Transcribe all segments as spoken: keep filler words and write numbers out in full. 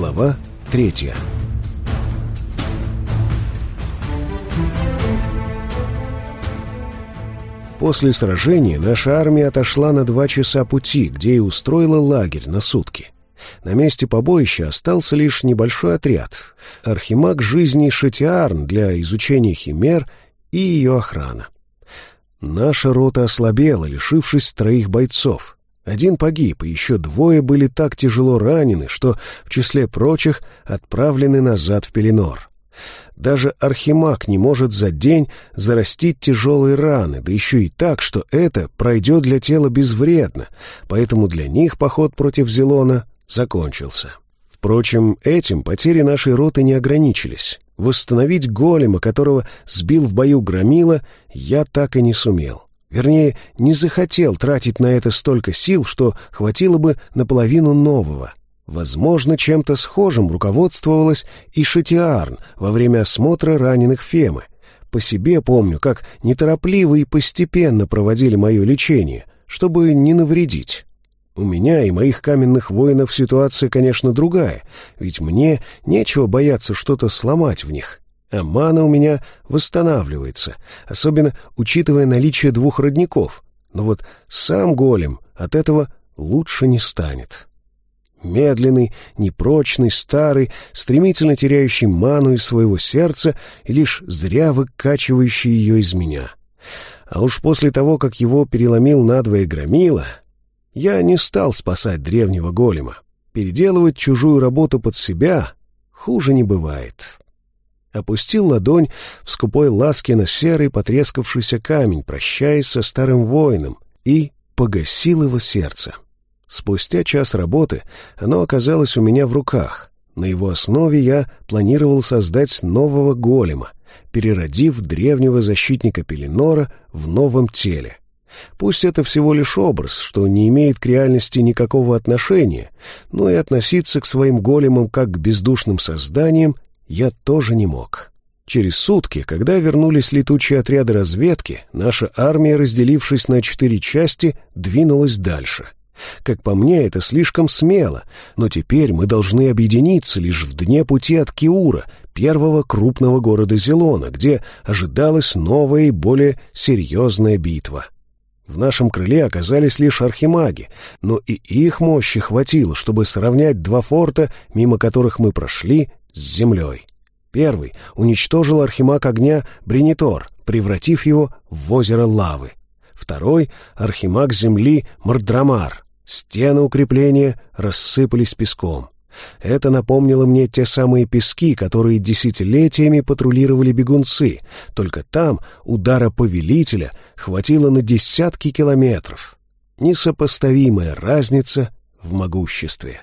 Глава третья. После сражения наша армия отошла на два часа пути, где и устроила лагерь на сутки. На месте побоища остался лишь небольшой отряд — архимаг жизни Шатиарн для изучения химер и ее охрана. Наша рота ослабела, лишившись троих бойцов. Один погиб, и еще двое были так тяжело ранены, что, в числе прочих, отправлены назад в Пеленор. Даже архимаг не может за день зарастить тяжелые раны, да еще и так, что это пройдет для тела безвредно, поэтому для них поход против Зелона закончился. Впрочем, этим потери нашей роты не ограничились. Восстановить голема, которого сбил в бою Громила, я так и не сумел. Вернее, не захотел тратить на это столько сил, что хватило бы на половину нового. Возможно, чем-то схожим руководствовалась и Шатиарн во время осмотра раненых Фемы. По себе помню, как неторопливо и постепенно проводили мое лечение, чтобы не навредить. У меня и моих каменных воинов ситуация, конечно, другая, ведь мне нечего бояться что-то сломать в них. А мана у меня восстанавливается, особенно учитывая наличие двух родников. Но вот сам голем от этого лучше не станет. Медленный, непрочный, старый, стремительно теряющий ману из своего сердца и лишь зря выкачивающий ее из меня. А уж после того, как его переломил надвое Громила, я не стал спасать древнего голема. Переделывать чужую работу под себя хуже не бывает. Опустил ладонь в скупой ласке на серый потрескавшийся камень, прощаясь со старым воином, и погасил его сердце. Спустя час работы оно оказалось у меня в руках. На его основе я планировал создать нового голема, переродив древнего защитника Пеленора в новом теле. Пусть это всего лишь образ, что не имеет к реальности никакого отношения, но и относиться к своим големам как к бездушным созданиям я тоже не мог. Через сутки, когда вернулись летучие отряды разведки, наша армия, разделившись на четыре части, двинулась дальше. Как по мне, это слишком смело, но теперь мы должны объединиться лишь в дне пути от Киура, первого крупного города Зелона, где ожидалась новая и более серьезная битва. В нашем крыле оказались лишь архимаги, но и их мощи хватило, чтобы сравнять два форта, мимо которых мы прошли, с землей. Первый уничтожил архимаг огня Бринитор, превратив его в озеро лавы. Второй — архимаг земли Мордрамар. Стены укрепления рассыпались песком. Это напомнило мне те самые пески, которые десятилетиями патрулировали бегунцы, только там удара повелителя хватило на десятки километров. Несопоставимая разница в могуществе.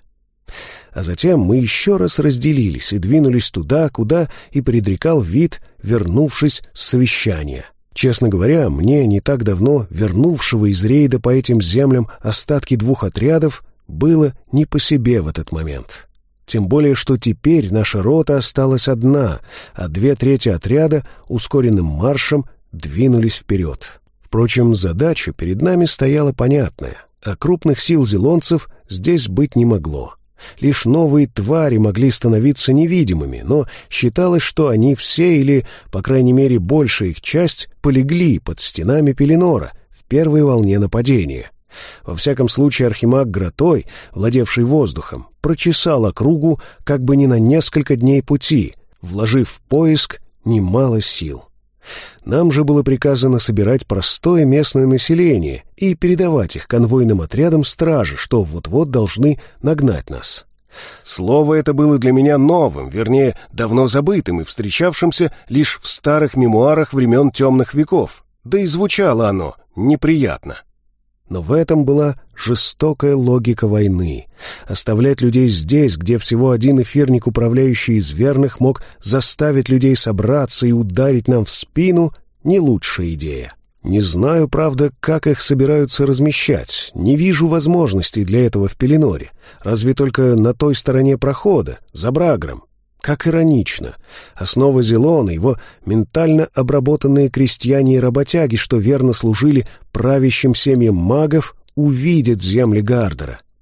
А затем мы еще раз разделились и двинулись туда, куда и предрекал вид, вернувшись с совещания. Честно говоря, мне не так давно вернувшего из рейда по этим землям остатки двух отрядов было не по себе в этот момент. Тем более, что теперь наша рота осталась одна, а две трети отряда ускоренным маршем двинулись вперед. Впрочем, задача перед нами стояла понятная, а крупных сил зелонцев здесь быть не могло. Лишь новые твари могли становиться невидимыми, но считалось, что они все, или, по крайней мере, большая их часть, полегли под стенами Пеленора в первой волне нападения. Во всяком случае, архимаг Гротой, владевший воздухом, прочесал округу как бы не на несколько дней пути, вложив в поиск немало сил. Нам же было приказано собирать простое местное население и передавать их конвойным отрядам стражи, что вот-вот должны нагнать нас. Слово это было для меня новым, вернее, давно забытым и встречавшимся лишь в старых мемуарах времен темных веков, да и звучало оно неприятно. Но в этом была жестокая логика войны. Оставлять людей здесь, где всего один эфирник, управляющий из верных, мог заставить людей собраться и ударить нам в спину, не лучшая идея. Не знаю, правда, как их собираются размещать. Не вижу возможностей для этого в Пеленоре. Разве только на той стороне прохода, за Брагром. Как иронично. Основа Зелона — его ментально обработанные крестьяне и работяги, что верно служили правящим семьям магов, увидят земли Гардера.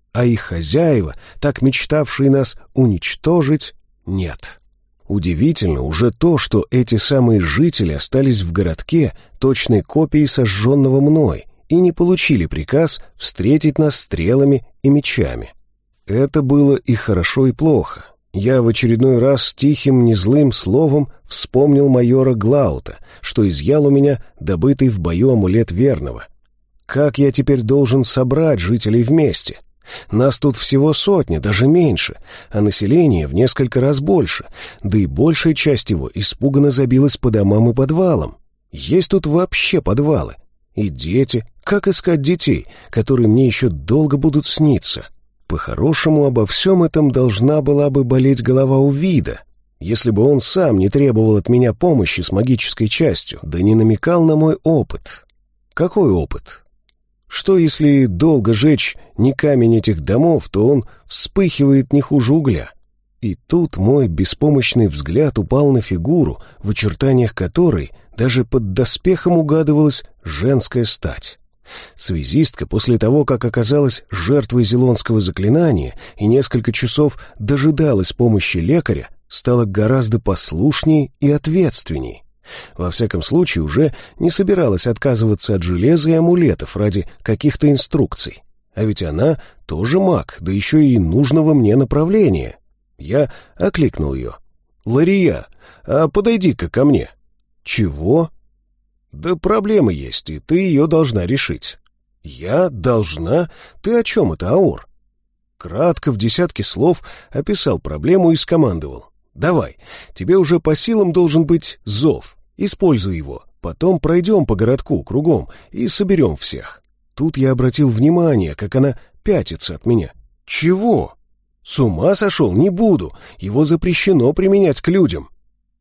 а их хозяева, так мечтавшие нас уничтожить, нет. Удивительно уже то, что эти самые жители остались в городке точной копией сожженного мной и не получили приказ встретить нас стрелами и мечами. Это было и хорошо, и плохо. Я в очередной раз тихим, незлым словом вспомнил майора Глаута, что изъял у меня добытый в бою амулет верного. Как я теперь должен собрать жителей вместе? Нас тут всего сотня, даже меньше, а население в несколько раз больше, да и большая часть его испуганно забилась по домам и подвалам. Есть тут вообще подвалы? И дети? Как искать детей, которые мне еще долго будут сниться? По-хорошему, обо всем этом должна была бы болеть голова у Вида, если бы он сам не требовал от меня помощи с магической частью, да не намекал на мой опыт. Какой опыт? Что, если долго жечь не камень этих домов, то он вспыхивает не хуже угля? И тут мой беспомощный взгляд упал на фигуру, в очертаниях которой даже под доспехом угадывалась женская стать. Связистка после того, как оказалась жертвой зелонского заклинания и несколько часов дожидалась помощи лекаря, стала гораздо послушнее и ответственней. Во всяком случае, уже не собиралась отказываться от железа и амулетов ради каких-то инструкций. А ведь она тоже маг, да еще и нужного мне направления. Я окликнул ее. «Лария, а подойди-ка ко мне». «Чего?» «Да проблема есть, и ты ее должна решить». «Я должна? Ты о чем это, Аор?» Кратко, в десятки слов, описал проблему и скомандовал. «Давай, тебе уже по силам должен быть зов. Используй его. Потом пройдем по городку кругом и соберем всех». Тут я обратил внимание, как она пятится от меня. «Чего?» «С ума сошел? Не буду. Его запрещено применять к людям».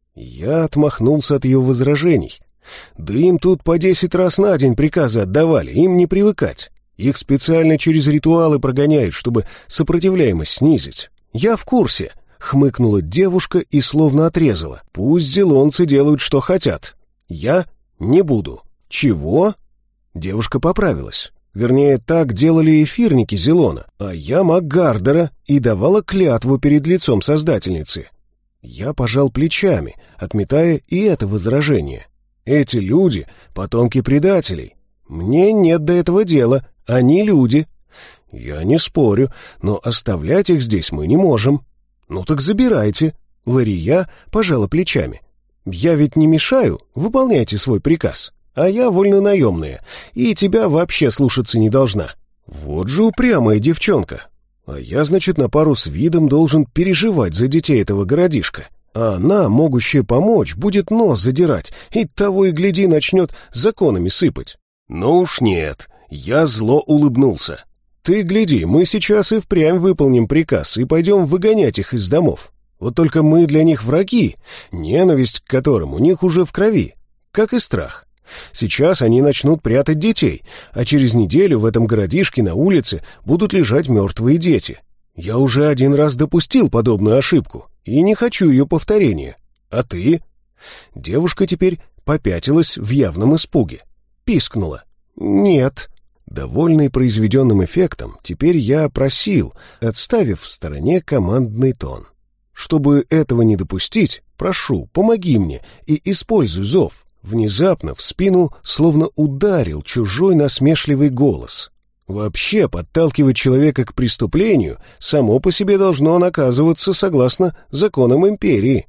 Я отмахнулся от ее возражений. «Да им тут по десять раз на день приказы отдавали, им не привыкать. Их специально через ритуалы прогоняют, чтобы сопротивляемость снизить. Я в курсе». Хмыкнула девушка и словно отрезала. «Пусть зелонцы делают, что хотят. Я не буду». «Чего?» Девушка поправилась. Вернее, так делали эфирники Зелона, а я маг Гардера и давала клятву перед лицом Создательницы. Я пожал плечами, отметая и это возражение. Эти люди — потомки предателей. Мне нет до этого дела, они люди. Я не спорю, но оставлять их здесь мы не можем. «Ну так забирайте». Лария пожала плечами. «Я ведь не мешаю, выполняйте свой приказ. А я вольнонаемная, и тебя вообще слушаться не должна». Вот же упрямая девчонка. А я, значит, на пару с Видом должен переживать за детей этого городишка. А она, могущая помочь, будет нос задирать, и того и гляди начнет законами сыпать. Ну уж нет, я зло улыбнулся. «Ты гляди, мы сейчас и впрямь выполним приказ и пойдем выгонять их из домов. Вот только мы для них враги, ненависть к которым у них уже в крови, как и страх. Сейчас они начнут прятать детей, а через неделю в этом городишке на улице будут лежать мертвые дети. Я уже один раз допустил подобную ошибку и не хочу ее повторения. А ты?» Девушка теперь попятилась в явном испуге. Пискнула. «Нет». Довольный произведенным эффектом, теперь я просил, отставив в стороне командный тон. «Чтобы этого не допустить, прошу, помоги мне и используй зов». Внезапно в спину словно ударил чужой насмешливый голос. Вообще, подталкивать человека к преступлению само по себе должно наказываться согласно законам империи.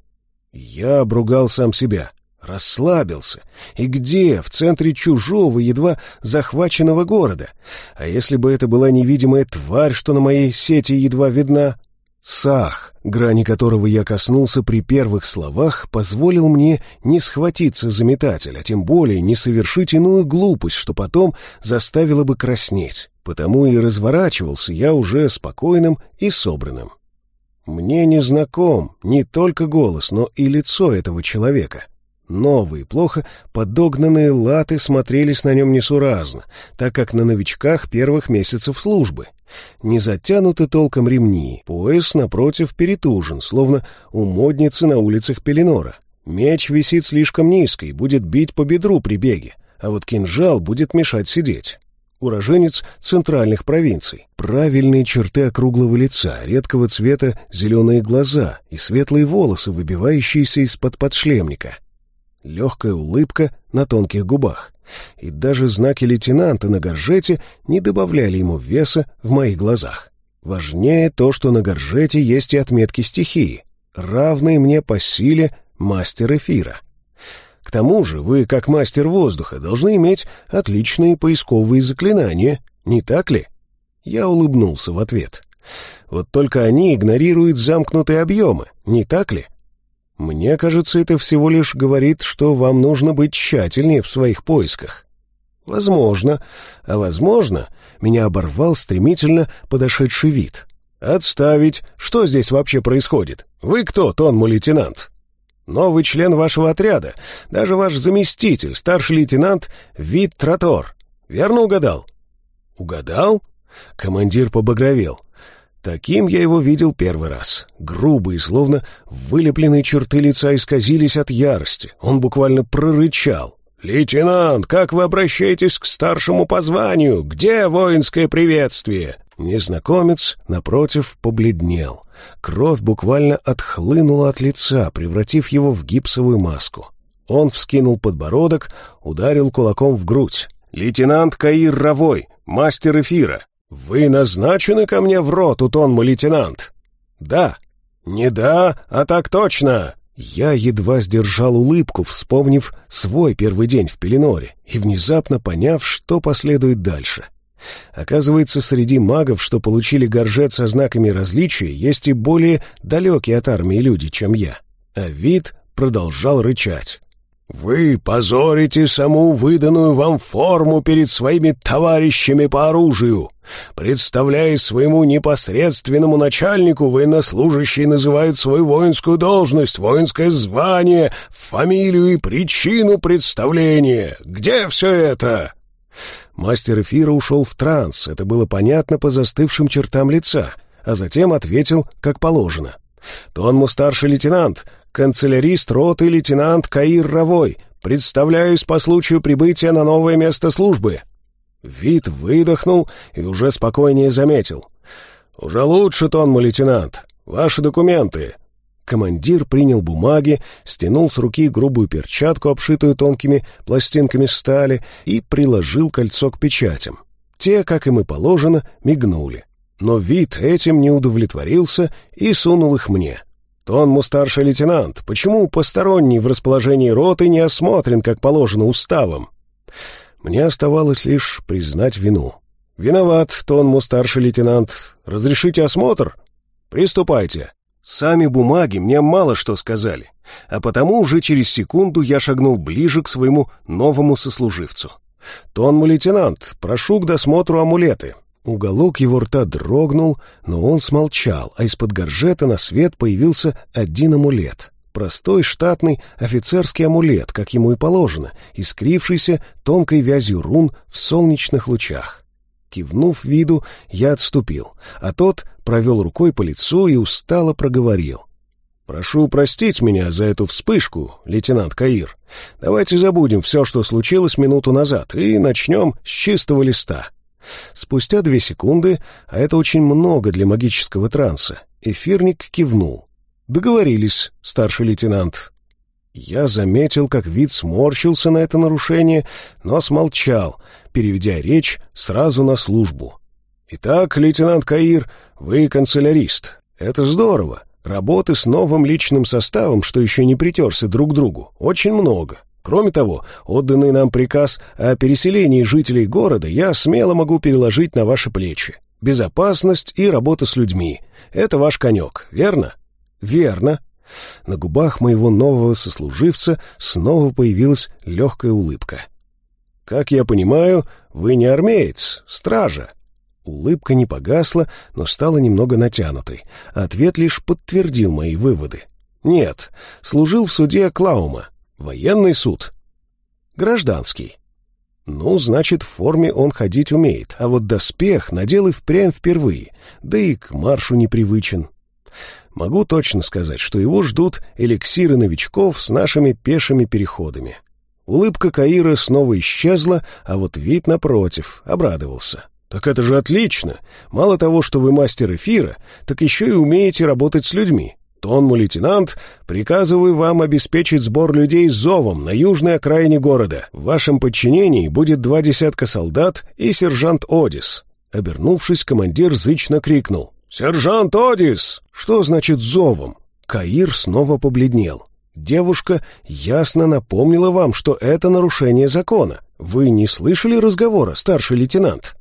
Я обругал сам себя. Расслабился. И где? В центре чужого, едва захваченного города. А если бы это была невидимая тварь, что на моей сети едва видна? Сах, грани которого я коснулся при первых словах, позволил мне не схватиться за метатель, а тем более не совершить иную глупость, что потом заставило бы краснеть. Потому и разворачивался я уже спокойным и собранным. Мне не знаком не только голос, но и лицо этого человека. Новые, плохо подогнанные латы смотрелись на нем несуразно, так как на новичках первых месяцев службы. Не затянуты толком ремни, пояс, напротив, перетужен, словно у модницы на улицах Пеленора. Меч висит слишком низко и будет бить по бедру при беге, а вот кинжал будет мешать сидеть. уроженец центральных провинций. Правильные черты округлого лица, редкого цвета зеленые глаза и светлые волосы, выбивающиеся из-под подшлемника. Легкая улыбка на тонких губах. И даже знаки лейтенанта на горжете не добавляли ему веса в моих глазах. Важнее то, что на горжете есть и отметки стихии, равные мне по силе мастер эфира. К тому же вы, как мастер воздуха, должны иметь отличные поисковые заклинания, не так ли? Я улыбнулся в ответ. Вот только они игнорируют замкнутые объемы, не так ли? Мне кажется, это всего лишь говорит, что вам нужно быть тщательнее в своих поисках. Возможно, а возможно, меня оборвал стремительно подошедший вид. Отставить! Что здесь вообще происходит? Вы кто, тонму лейтенант? Новый член вашего отряда, даже ваш заместитель, старший лейтенант Вит Тратор. Верно угадал? Угадал? Командир побагровел. Таким я его видел первый раз. Грубые, словно вылепленные черты лица исказились от ярости. Он буквально прорычал. «Лейтенант, как вы обращаетесь к старшему по званию? Где воинское приветствие?» Незнакомец, напротив, побледнел. Кровь буквально отхлынула от лица, превратив его в гипсовую маску. Он вскинул подбородок, ударил кулаком в грудь. «Лейтенант Каир Равой, мастер эфира. Вы назначены ко мне в роту, тонму лейтенант?» «Да». «Не да, а так точно». Я едва сдержал улыбку, вспомнив свой первый день в Пеленоре и внезапно поняв, что последует дальше. Оказывается, среди магов, что получили горжет со знаками различия, есть и более далекие от армии люди, чем я. А Вит продолжал рычать. «Вы позорите саму выданную вам форму перед своими товарищами по оружию. Представляясь своему непосредственному начальнику, военнослужащие называют свою воинскую должность, воинское звание, фамилию и причину представления. Где все это?» Мастер эфира ушел в транс, это было понятно по застывшим чертам лица, а затем ответил, как положено. «Тонму старший лейтенант, канцелярист роты лейтенант Каир Равой, представляюсь по случаю прибытия на новое место службы». Вит выдохнул и уже спокойнее заметил. «Уже лучше, тонму лейтенант. Ваши документы». Командир принял бумаги, стянул с руки грубую перчатку, обшитую тонкими пластинками стали, и приложил кольцо к печатям. Те, как им и положено, мигнули. Но Вит этим не удовлетворился и сунул их мне. «Тонму старший лейтенант, почему посторонний в расположении роты не осмотрен, как положено уставом?» Мне оставалось лишь признать вину. «Виноват, тонму старший лейтенант. Разрешите осмотр? Приступайте». Сами бумаги мне мало что сказали, а потому уже через секунду я шагнул ближе к своему новому сослуживцу. «Тонму лейтенант, прошу к досмотру амулеты». Уголок его рта дрогнул, но он смолчал, а из-под горжета на свет появился один амулет. Простой штатный офицерский амулет, как ему и положено, искрившийся тонкой вязью рун в солнечных лучах. Кивнув виду, я отступил, а тот провел рукой по лицу и устало проговорил. «Прошу простить меня за эту вспышку, лейтенант Каир. Давайте забудем все, что случилось минуту назад, и начнем с чистого листа». Спустя две секунды, а это очень много для магического транса, эфирник кивнул. «Договорились, старший лейтенант». Я заметил, как Вит сморщился на это нарушение, но смолчал, переведя речь сразу на службу. «Итак, лейтенант Каир, вы канцелярист. Это здорово. Работы с новым личным составом, что еще не притерся друг к другу, очень много. Кроме того, отданный нам приказ о переселении жителей города я смело могу переложить на ваши плечи. Безопасность и работа с людьми — это ваш конек, верно?» «Верно». На губах моего нового сослуживца снова появилась легкая улыбка. «Как я понимаю, вы не армеец, стража». Улыбка не погасла, но стала немного натянутой. Ответ лишь подтвердил мои выводы. «Нет, служил в суде Клаума. Военный суд». «Гражданский». «Ну, значит, в форме он ходить умеет, а вот доспех надел и впрямь впервые, да и к маршу непривычен». Могу точно сказать, что его ждут эликсиры новичков с нашими пешими переходами. Улыбка Каира снова исчезла, а вот вид, напротив, обрадовался. «Так это же отлично! Мало того, что вы мастер эфира, так еще и умеете работать с людьми. Тонму, лейтенант, приказываю вам обеспечить сбор людей с зовом на южной окраине города. В вашем подчинении будет два десятка солдат и сержант Одис». Обернувшись, командир зычно крикнул: «Сержант Одис!» «Что значит зовом?» Каир снова побледнел. «Девушка ясно напомнила вам, что это нарушение закона. Вы не слышали разговора, старший лейтенант?»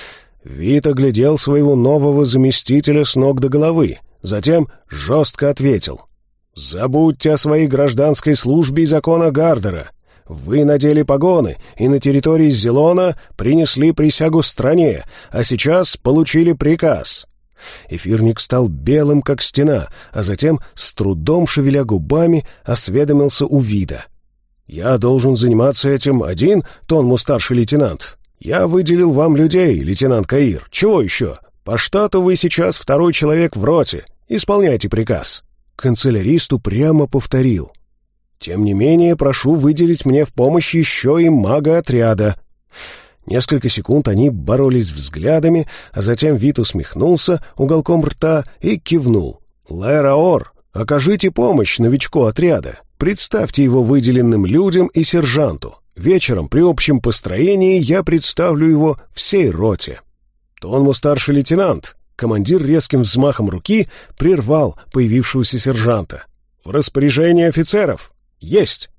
Вит оглядел своего нового заместителя с ног до головы, затем жестко ответил: «Забудьте о своей гражданской службе и законах Гардера. Вы надели погоны и на территории Зелона принесли присягу стране, а сейчас получили приказ». Эфирник стал белым, как стена, а затем, с трудом шевеля губами, осведомился у Вида: «Я должен заниматься этим один, Тонму старший лейтенант? Я выделил вам людей, лейтенант Каир. Чего еще? По штату вы сейчас второй человек в роте. Исполняйте приказ». Канцелярист упрямо повторил: «Тем не менее, прошу выделить мне в помощь еще и мага отряда». Несколько секунд они боролись взглядами, а затем Вит усмехнулся уголком рта и кивнул. «Лаэраор, окажите помощь новичку отряда. Представьте его выделенным людям и сержанту. Вечером при общем построении я представлю его всей роте». «Тонму старший лейтенант». Командир резким взмахом руки прервал появившегося сержанта. «В распоряжении офицеров». «Есть».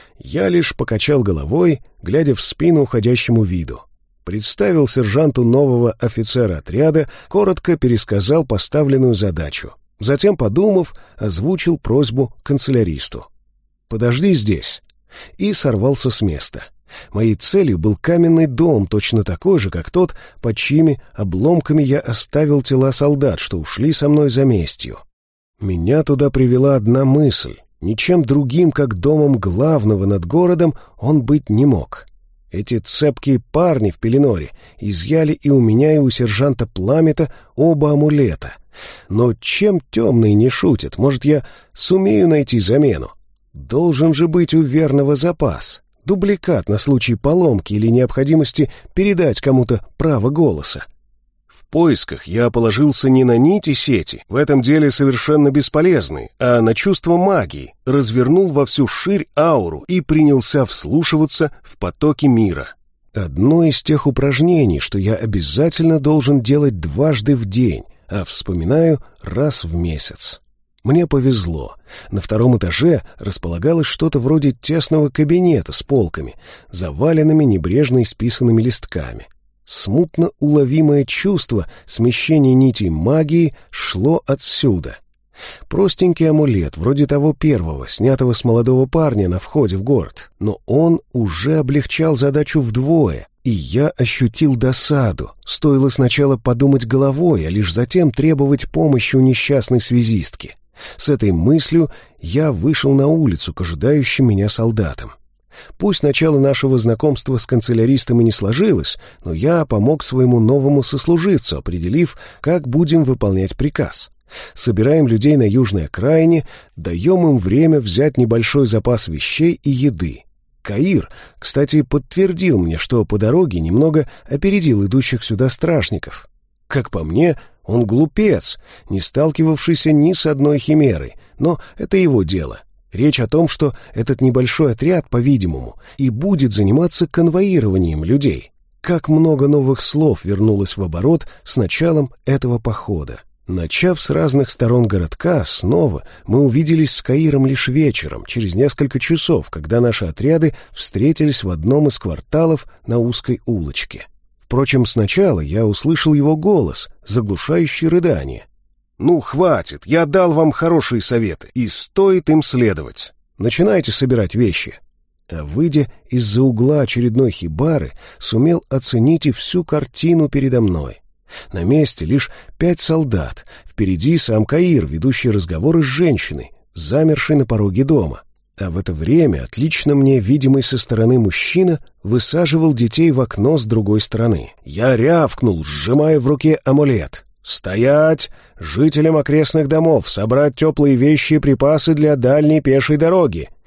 Я лишь покачал головой, глядя в спину уходящему Виду. Представил сержанту нового офицера отряда, коротко пересказал поставленную задачу. Затем, подумав, озвучил просьбу канцеляристу: «Подожди здесь». И сорвался с места. Моей целью был каменный дом, точно такой же, как тот, под чьими обломками я оставил тела солдат, что ушли со мной за местью. Меня туда привела одна мысль. Ничем другим, как домом главного над городом, он быть не мог. Эти цепкие парни в Пеленоре изъяли и у меня, и у сержанта Пламета оба амулета. Но чем темные не шутят, может, я сумею найти замену? Должен же быть у верного запас, дубликат на случай поломки или необходимости передать кому-то право голоса. В поисках я положился не на нити сети, в этом деле совершенно бесполезны, а на чувство магии, развернул во всю ширь ауру и принялся вслушиваться в потоки мира. Одно из тех упражнений, что я обязательно должен делать дважды в день, а вспоминаю раз в месяц. Мне повезло. На втором этаже располагалось что-то вроде тесного кабинета с полками, заваленными небрежно исписанными листками. Смутно уловимое чувство смещения нитей магии шло отсюда. Простенький амулет, вроде того первого, снятого с молодого парня на входе в город. Но он уже облегчал задачу вдвое, и я ощутил досаду. Стоило сначала подумать головой, а лишь затем требовать помощи у несчастной связистки. С этой мыслью я вышел на улицу к ожидающим меня солдатам. Пусть начало нашего знакомства с канцеляристом и не сложилось, но я помог своему новому сослуживцу, определив, как будем выполнять приказ. Собираем людей на южной окраине, даем им время взять небольшой запас вещей и еды. Каир, кстати, подтвердил мне, что по дороге немного опередил идущих сюда стражников. Как по мне, он глупец, не сталкивавшийся ни с одной химерой, но это его дело. Речь о том, что этот небольшой отряд, по-видимому, и будет заниматься конвоированием людей. Как много новых слов вернулось в оборот с началом этого похода. Начав с разных сторон городка, снова мы увиделись с Каиром лишь вечером, через несколько часов, когда наши отряды встретились в одном из кварталов на узкой улочке. Впрочем, сначала я услышал его голос, заглушающий рыдание. «Ну, хватит, я дал вам хорошие советы, и стоит им следовать. Начинайте собирать вещи». А выйдя из-за угла очередной хибары, сумел оценить и всю картину передо мной. На месте лишь пять солдат, впереди сам Каир, ведущий разговоры с женщиной, замершей на пороге дома. А в это время отлично мне видимый со стороны мужчина высаживал детей в окно с другой стороны. Я рявкнул, сжимая в руке амулет. «Стоять! Жителям окрестных домов собрать теплые вещи и припасы для дальней пешей дороги.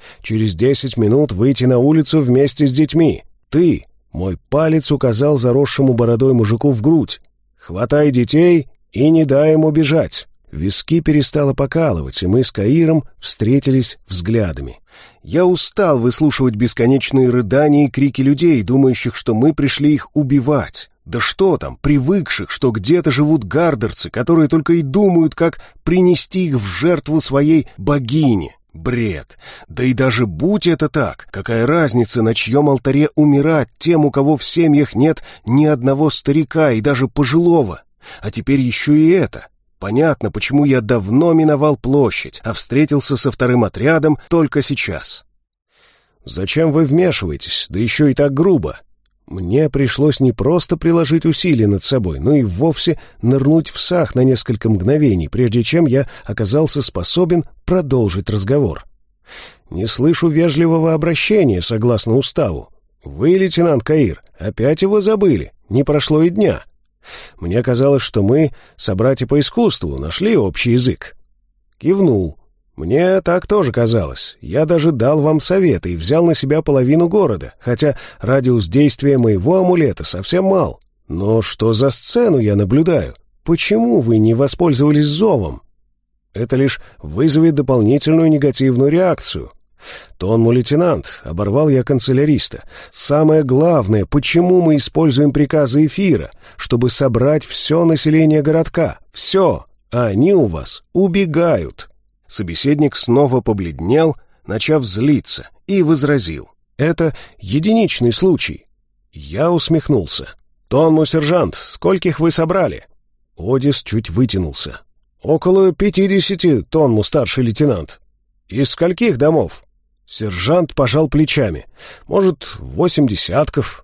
Через десять минут выйти на улицу вместе с детьми. Ты, мой палец указал заросшему бородой мужику в грудь. Хватай детей и не дай им убежать. Виски перестало покалывать, и мы с Каиром встретились взглядами. Я устал выслушивать бесконечные рыдания и крики людей, думающих, что мы пришли их убивать. Да что там, привыкших, что где-то живут гардерцы, которые только и думают, как принести их в жертву своей богине. Бред. Да и даже будь это так, какая разница, на чьем алтаре умирать тем, у кого в семьях нет ни одного старика и даже пожилого. А теперь еще и это. Понятно, почему я давно миновал площадь, а встретился со вторым отрядом только сейчас. Зачем вы вмешиваетесь, да еще и так грубо? Мне пришлось не просто приложить усилия над собой, но и вовсе нырнуть в сах на несколько мгновений, прежде чем я оказался способен продолжить разговор. Не слышу вежливого обращения, согласно уставу. Вы, лейтенант Каир, опять его забыли, не прошло и дня. Мне казалось, что мы, собратья по искусству, нашли общий язык. Кивнул. Мне так тоже казалось. Я даже дал вам советы и взял на себя половину города, хотя радиус действия моего амулета совсем мал. Но что за сцену я наблюдаю? Почему вы не воспользовались зовом? Это лишь вызовет дополнительную негативную реакцию. «Тонму, лейтенант», — оборвал я канцеляриста, — «самое главное, почему мы используем приказы эфира? Чтобы собрать все население городка. Все. А они у вас убегают». Собеседник снова побледнел, начав злиться, и возразил. «Это единичный случай». Я усмехнулся. «Тонму, сержант, скольких вы собрали?» Одис чуть вытянулся. «Около пятидесяти, Тонму, старший лейтенант». «Из скольких домов?» Сержант пожал плечами. «Может, восемь десятков?»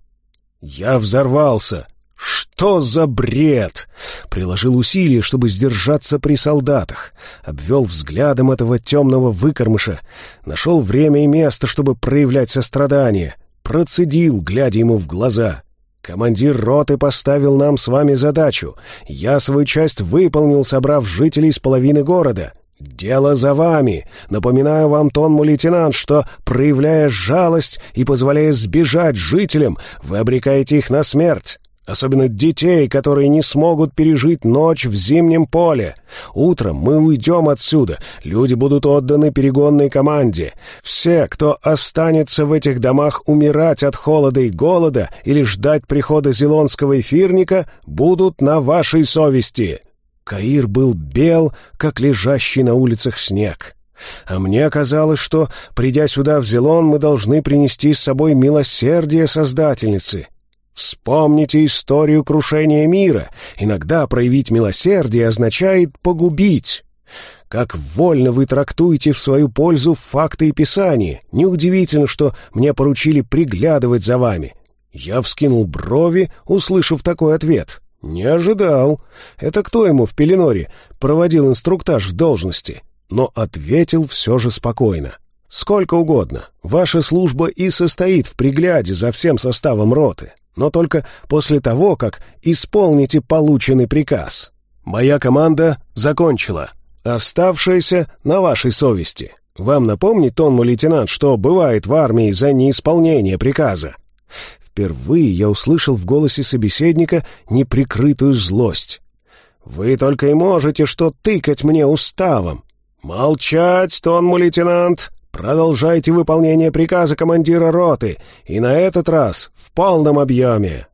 Я взорвался. «Что за бред?» Приложил усилия, чтобы сдержаться при солдатах. Обвел взглядом этого темного выкормыша. Нашел время и место, чтобы проявлять сострадание. Процедил, глядя ему в глаза. «Командир роты поставил нам с вами задачу. Я свою часть выполнил, собрав жителей с половины города. Дело за вами. Напоминаю вам, Тонму, лейтенант, что, проявляя жалость и позволяя сбежать жителям, вы обрекаете их на смерть. Особенно детей, которые не смогут пережить ночь в зимнем поле. Утром мы уйдем отсюда, люди будут отданы перегонной команде. Все, кто останется в этих домах умирать от холода и голода или ждать прихода зелонского эфирника, будут на вашей совести». Каир был бел, как лежащий на улицах снег. А мне казалось, что, придя сюда в Зелон, мы должны принести с собой милосердие Создательницы. Вспомните историю крушения мира. Иногда проявить милосердие означает погубить. Как вольно вы трактуете в свою пользу факты и писания. Неудивительно, что мне поручили приглядывать за вами. Я вскинул брови, услышав такой ответ. Не ожидал. Это кто ему в Пеленоре проводил инструктаж в должности? Но ответил все же спокойно. Сколько угодно. Ваша служба и состоит в пригляде за всем составом роты. Но только после того, как исполните полученный приказ. Моя команда закончила. Оставшаяся на вашей совести. Вам напомнить, Тонму, лейтенант, что бывает в армии за неисполнение приказа? Впервые я услышал в голосе собеседника неприкрытую злость. «Вы только и можете что тыкать мне уставом». «Молчать, Тонму, лейтенант! Продолжайте выполнение приказа командира роты, и на этот раз в полном объеме».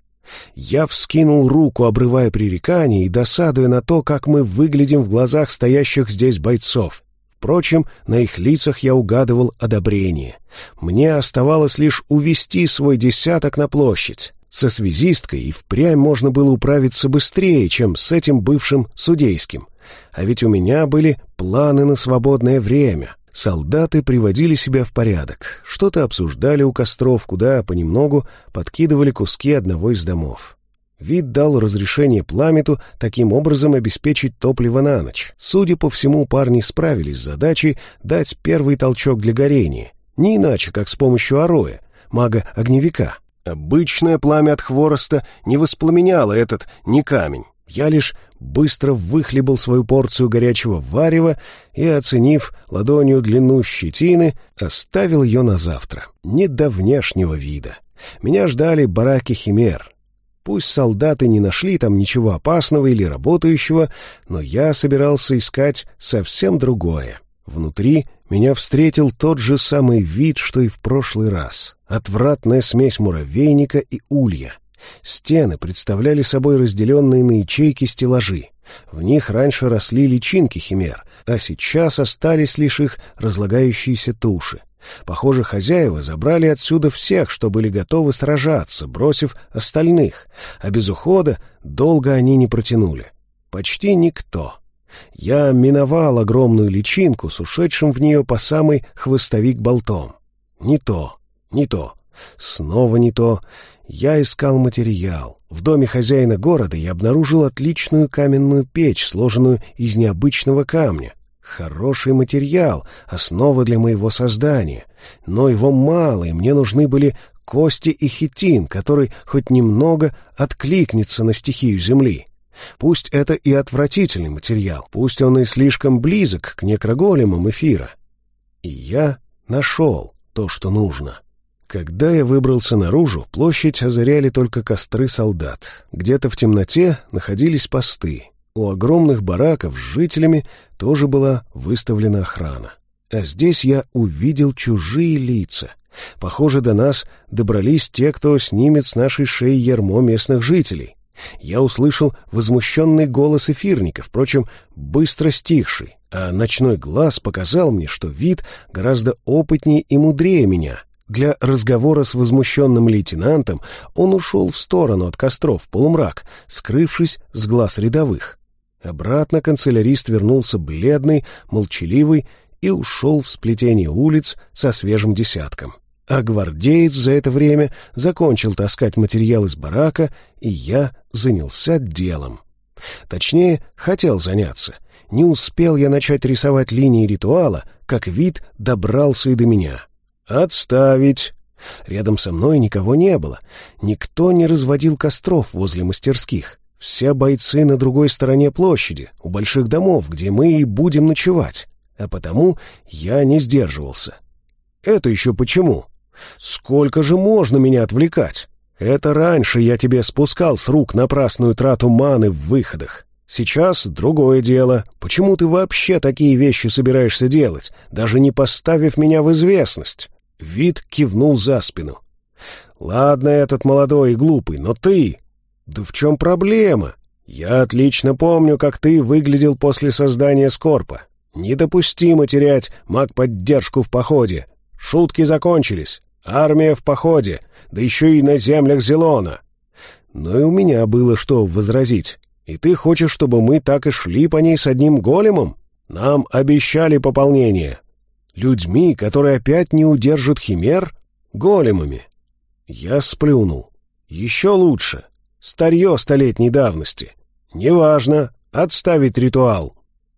Я вскинул руку, обрывая пререкание и досадуя на то, как мы выглядим в глазах стоящих здесь бойцов. Впрочем, на их лицах я угадывал одобрение. Мне оставалось лишь увести свой десяток на площадь. Со связисткой и впрямь можно было управиться быстрее, чем с этим бывшим судейским. А ведь у меня были планы на свободное время. Солдаты приводили себя в порядок, что-то обсуждали у костров, куда понемногу подкидывали куски одного из домов. Вид дал разрешение Пламету таким образом обеспечить топливо на ночь. Судя по всему, парни справились с задачей дать первый толчок для горения. Не иначе, как с помощью Ароя, мага-огневика. Обычное пламя от хвороста не воспламеняло этот не камень. Я лишь быстро выхлебал свою порцию горячего варева и, оценив ладонью длину щетины, оставил ее на завтра. Не до внешнего вида. Меня ждали бараки химер. Пусть солдаты не нашли там ничего опасного или работающего, но я собирался искать совсем другое. Внутри меня встретил тот же самый вид, что и в прошлый раз. Отвратная смесь муравейника и улья. Стены представляли собой разделенные на ячейки стеллажи. В них раньше росли личинки химер, а сейчас остались лишь их разлагающиеся туши. Похоже, хозяева забрали отсюда всех, что были готовы сражаться, бросив остальных, а без ухода долго они не протянули. Почти никто. Я миновал огромную личинку с ушедшим в нее по самый хвостовик болтом. Не то, не то, снова не то. Я искал материал. В доме хозяина города я обнаружил отличную каменную печь, сложенную из необычного камня. Хороший материал, основа для моего создания. Но его мало, и мне нужны были кости и хитин, который хоть немного откликнется на стихию земли. Пусть это и отвратительный материал, пусть он и слишком близок к некроголемам эфира. И я нашел то, что нужно. Когда я выбрался наружу, площадь озаряли только костры солдат. Где-то в темноте находились посты. У огромных бараков с жителями тоже была выставлена охрана. А здесь я увидел чужие лица. Похоже, до нас добрались те, кто снимет с нашей шеи ярмо местных жителей. Я услышал возмущенный голос эфирника, впрочем, быстро стихший, а ночной глаз показал мне, что вид гораздо опытнее и мудрее меня. Для разговора с возмущенным лейтенантом он ушел в сторону от костров в полумрак, скрывшись с глаз рядовых. Обратно канцелярист вернулся бледный, молчаливый и ушел в сплетение улиц со свежим десятком. А гвардеец за это время закончил таскать материал из барака, и я занялся делом. Точнее, хотел заняться. Не успел я начать рисовать линии ритуала, как вид добрался и до меня. «Отставить!» Рядом со мной никого не было. Никто не разводил костров возле мастерских. Все бойцы на другой стороне площади, у больших домов, где мы и будем ночевать. А потому я не сдерживался. «Это еще почему? Сколько же можно меня отвлекать? Это раньше я тебе спускал с рук напрасную трату маны в выходах. Сейчас другое дело. Почему ты вообще такие вещи собираешься делать, даже не поставив меня в известность?» Вид кивнул за спину. «Ладно, этот молодой и глупый, но ты... Да в чем проблема? Я отлично помню, как ты выглядел после создания Скорпа. Недопустимо терять маг-поддержку в походе. Шутки закончились. Армия в походе, да еще и на землях Зелона. Но и у меня было что возразить. И ты хочешь, чтобы мы так и шли по ней с одним големом? Нам обещали пополнение. Людьми, которые опять не удержат химер? Големами. Я сплюнул. Еще лучше. Старье столетней давности. Неважно. Отставить ритуал.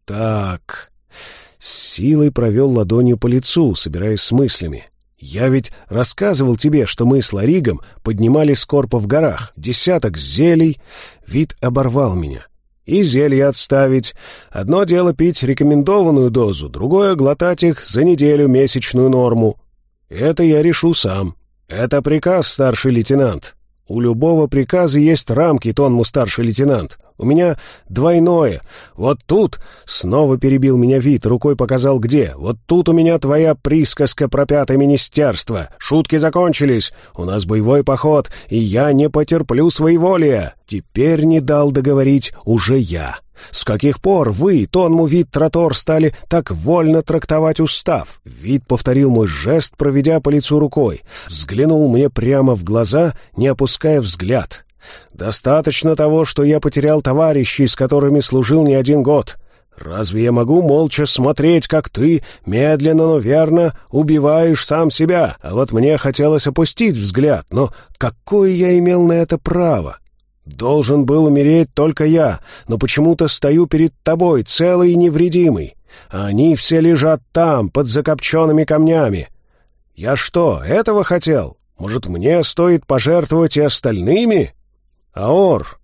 Так. С силой провел ладонью по лицу, собираясь с мыслями. Я ведь рассказывал тебе, что мы с Ларигом поднимали Скорпа в горах. Десяток зелий. Вид оборвал меня. И зелья отставить. Одно дело пить рекомендованную дозу, другое — глотать их за неделю месячную норму. Это я решу сам. Это приказ, старший лейтенант. У любого приказа есть рамки, тонму старший лейтенант. У меня двойное. Вот тут, снова перебил меня Вит, рукой показал где. Вот тут у меня твоя присказка про пятое министерство. Шутки закончились. У нас боевой поход, и я не потерплю своеволия. Теперь не дал договорить уже я. С каких пор вы, тонму Вит Тратор, стали так вольно трактовать устав? Вит повторил мой жест, проведя по лицу рукой. Взглянул мне прямо в глаза, не опуская взгляд. Достаточно того, что я потерял товарищей, с которыми служил не один год. Разве я могу молча смотреть, как ты, медленно, но верно, убиваешь сам себя? А вот мне хотелось опустить взгляд, но какое я имел на это право? Должен был умереть только я, но почему-то стою перед тобой, целый и невредимый. А они все лежат там, под закопченными камнями. Я что, этого хотел? Может, мне стоит пожертвовать и остальными? Аор,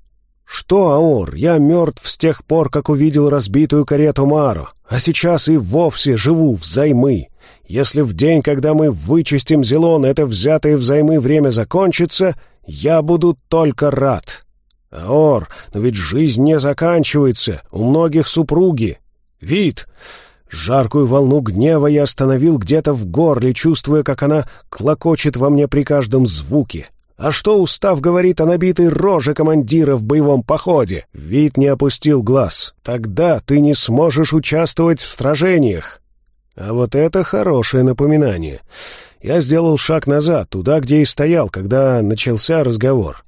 «Что, Аор, я мертв с тех пор, как увидел разбитую карету Маро, а сейчас и вовсе живу взаймы. Если в день, когда мы вычистим Зелон, это взятое взаймы время закончится, я буду только рад. Аор, но ведь жизнь не заканчивается, у многих супруги. Вид!» Жаркую волну гнева я остановил где-то в горле, чувствуя, как она клокочет во мне при каждом звуке. А что устав говорит о набитой роже командира в боевом походе? Вид не опустил глаз. Тогда ты не сможешь участвовать в сражениях. А вот это хорошее напоминание. Я сделал шаг назад, туда, где и стоял, когда начался разговор.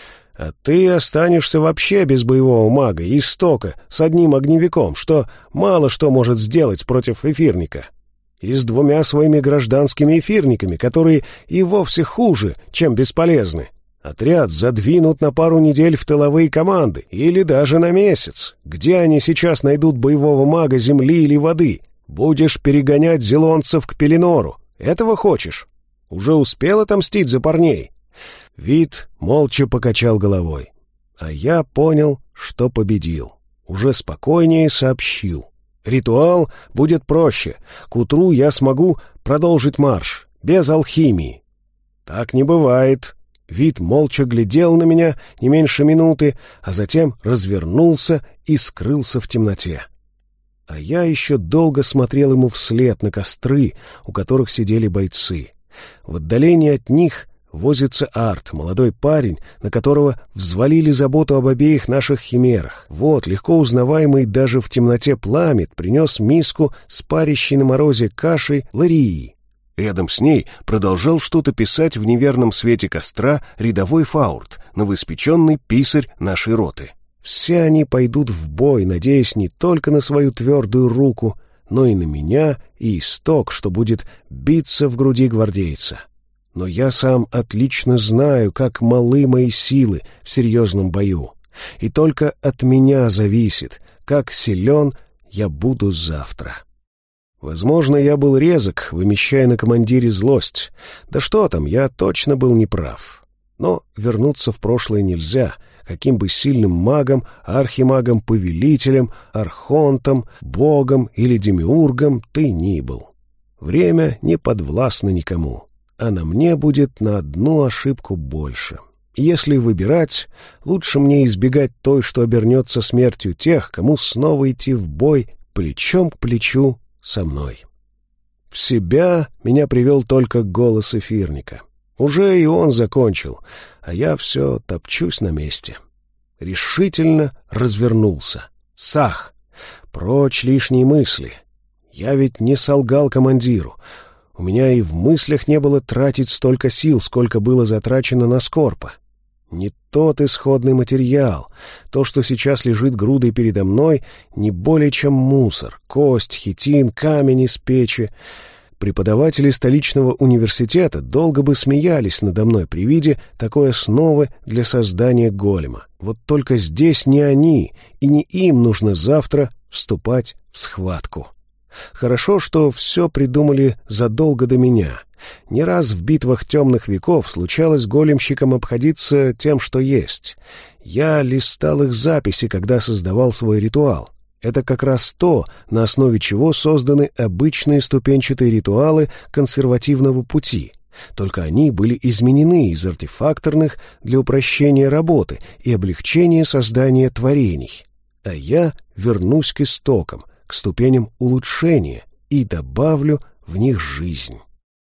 А ты останешься вообще без боевого мага и истока, с одним огневиком, что мало что может сделать против эфирника. И с двумя своими гражданскими эфирниками, которые и вовсе хуже, чем бесполезны. Отряд задвинут на пару недель в тыловые команды, или даже на месяц. Где они сейчас найдут боевого мага земли или воды? Будешь перегонять зелонцев к Пеленору. Этого хочешь? Уже успел отомстить за парней?» Вид молча покачал головой. А я понял, что победил. Уже спокойнее сообщил. Ритуал будет проще. К утру я смогу продолжить марш, без алхимии. Так не бывает. Вид молча глядел на меня не меньше минуты, а затем развернулся и скрылся в темноте. А я еще долго смотрел ему вслед на костры, у которых сидели бойцы. В отдалении от них возится Арт, молодой парень, на которого взвалили заботу об обеих наших химерах. Вот, легко узнаваемый даже в темноте Пламет принес миску с парящей на морозе кашей Ларии. Рядом с ней продолжал что-то писать в неверном свете костра рядовой Фаурт, новоиспеченный писарь нашей роты. Все они пойдут в бой, надеясь не только на свою твердую руку, но и на меня и исток, что будет биться в груди гвардейца. Но я сам отлично знаю, как малы мои силы в серьезном бою. И только от меня зависит, как силен я буду завтра. Возможно, я был резок, вымещая на командире злость. Да что там, я точно был неправ. Но вернуться в прошлое нельзя, каким бы сильным магом, архимагом, повелителем, архонтом, богом или демиургом ты ни был. Время не подвластно никому. А на мне будет на одну ошибку больше. Если выбирать, лучше мне избегать той, что обернется смертью тех, кому снова идти в бой плечом к плечу со мной. В себя меня привел только голос эфирника. Уже и он закончил, а я все топчусь на месте. Решительно развернулся. Сах! Прочь лишние мысли. Я ведь не солгал командиру. У меня и в мыслях не было тратить столько сил, сколько было затрачено на Скорпа. Не тот исходный материал. То, что сейчас лежит грудой передо мной, не более чем мусор. Кость, хитин, камень из печи. Преподаватели столичного университета долго бы смеялись надо мной при виде такой основы для создания голема. Вот только здесь не они, и не им нужно завтра вступать в схватку. Хорошо, что все придумали задолго до меня. Не раз в битвах темных веков случалось големщикам обходиться тем, что есть. Я листал их записи, когда создавал свой ритуал. Это как раз то, на основе чего созданы обычные ступенчатые ритуалы консервативного пути. Только они были изменены из артефакторных для упрощения работы и облегчения создания творений. А я вернусь к истокам, к ступеням улучшения и добавлю в них жизнь.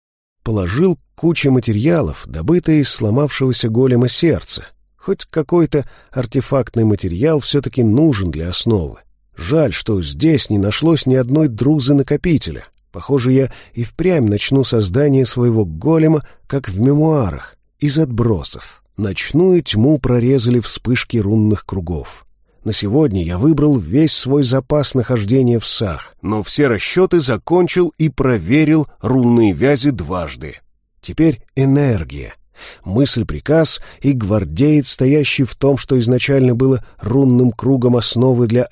Положил кучу материалов, добытые из сломавшегося голема сердца. Хоть какой-то артефактный материал все-таки нужен для основы. Жаль, что здесь не нашлось ни одной друзы-накопителя. Похоже, я и впрямь начну создание своего голема, как в мемуарах, из отбросов. Ночную тьму прорезали вспышки рунных кругов. На сегодня я выбрал весь свой запас нахождения в Сах, но все расчеты закончил и проверил рунные вязи дважды. Теперь энергия. Мысль-приказ и гвардеец, стоящий в том, что изначально было рунным кругом основы для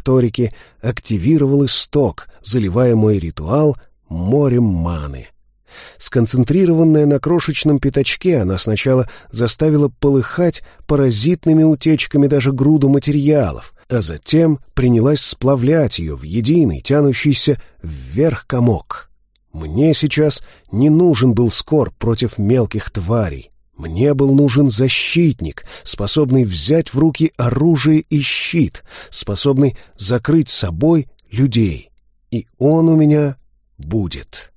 артефакторики, активировал исток, заливая мой ритуал морем маны. Сконцентрированная на крошечном пятачке, она сначала заставила полыхать паразитными утечками даже груду материалов, а затем принялась сплавлять ее в единый, тянущийся вверх комок. Мне сейчас не нужен был скорб против мелких тварей. Мне был нужен защитник, способный взять в руки оружие и щит, способный закрыть собой людей. И он у меня будет.